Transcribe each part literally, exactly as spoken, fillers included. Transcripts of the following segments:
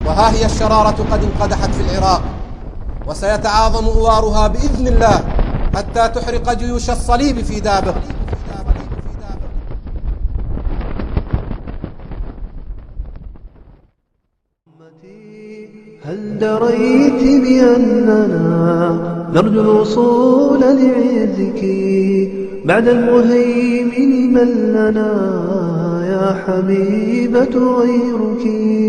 وها هي الشرارة قد انقدحت في العراق، وسيتعاظم أوارها بإذن الله حتى تحرق جيوش الصليب في دابق. هل دريت بأننا نرجو الوصول لعزك بعد المهيمن من لنا يا حبيبة غيرك؟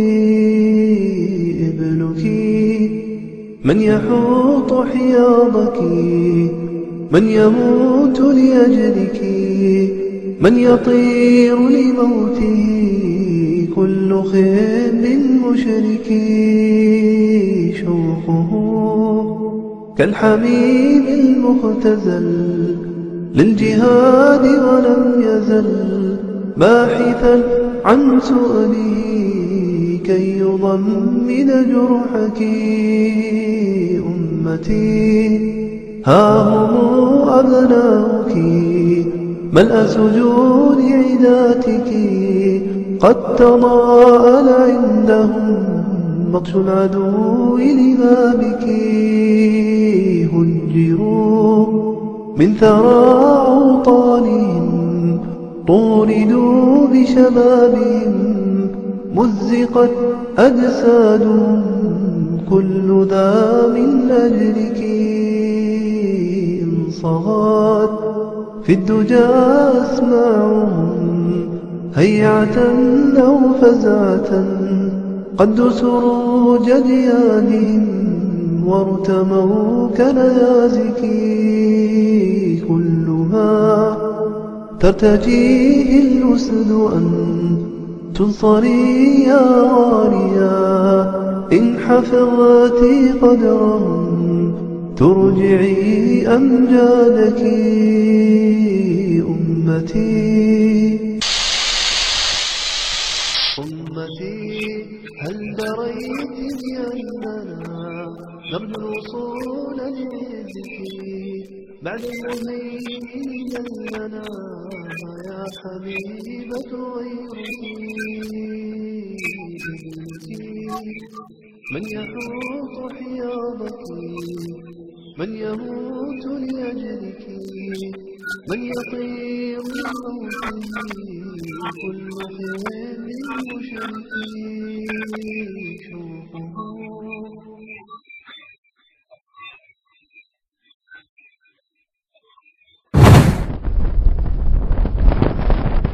ابنك من يحوط حياضك، من يموت لأجلك، من يطير لموته كل خيب مشرك. شوقه كالحميم المختزل للجهاد ولم يزل باحثا عن سؤله كي يضمد جرحك. أمتي ها هم أبناؤك ملء سجود عداتك، قد تضاءل عندهم بطش العدو لبابك. هجروا من ثرى أوطانهم، طوردوا بشبابهم، مزقت أجسادهم كل ذا من أجلك. انصغت في الدجى أسماعهم هيعة أو فزعة، قد سروج ديانهم وارتموا كنيازك. كل ما ترتجيه الأسد أن تنصري يا غاليا، إن حفظت قدرهم ترجعي أمجادك. أمتي أمتي هل دريت بأننا نرجو الوصول لعزك بعد المهيمن لنا يا حبيبة غيرك؟ من يحوط حياضك، من يموت لأجلك، من يطير لموته كل خير مشرك. شوقه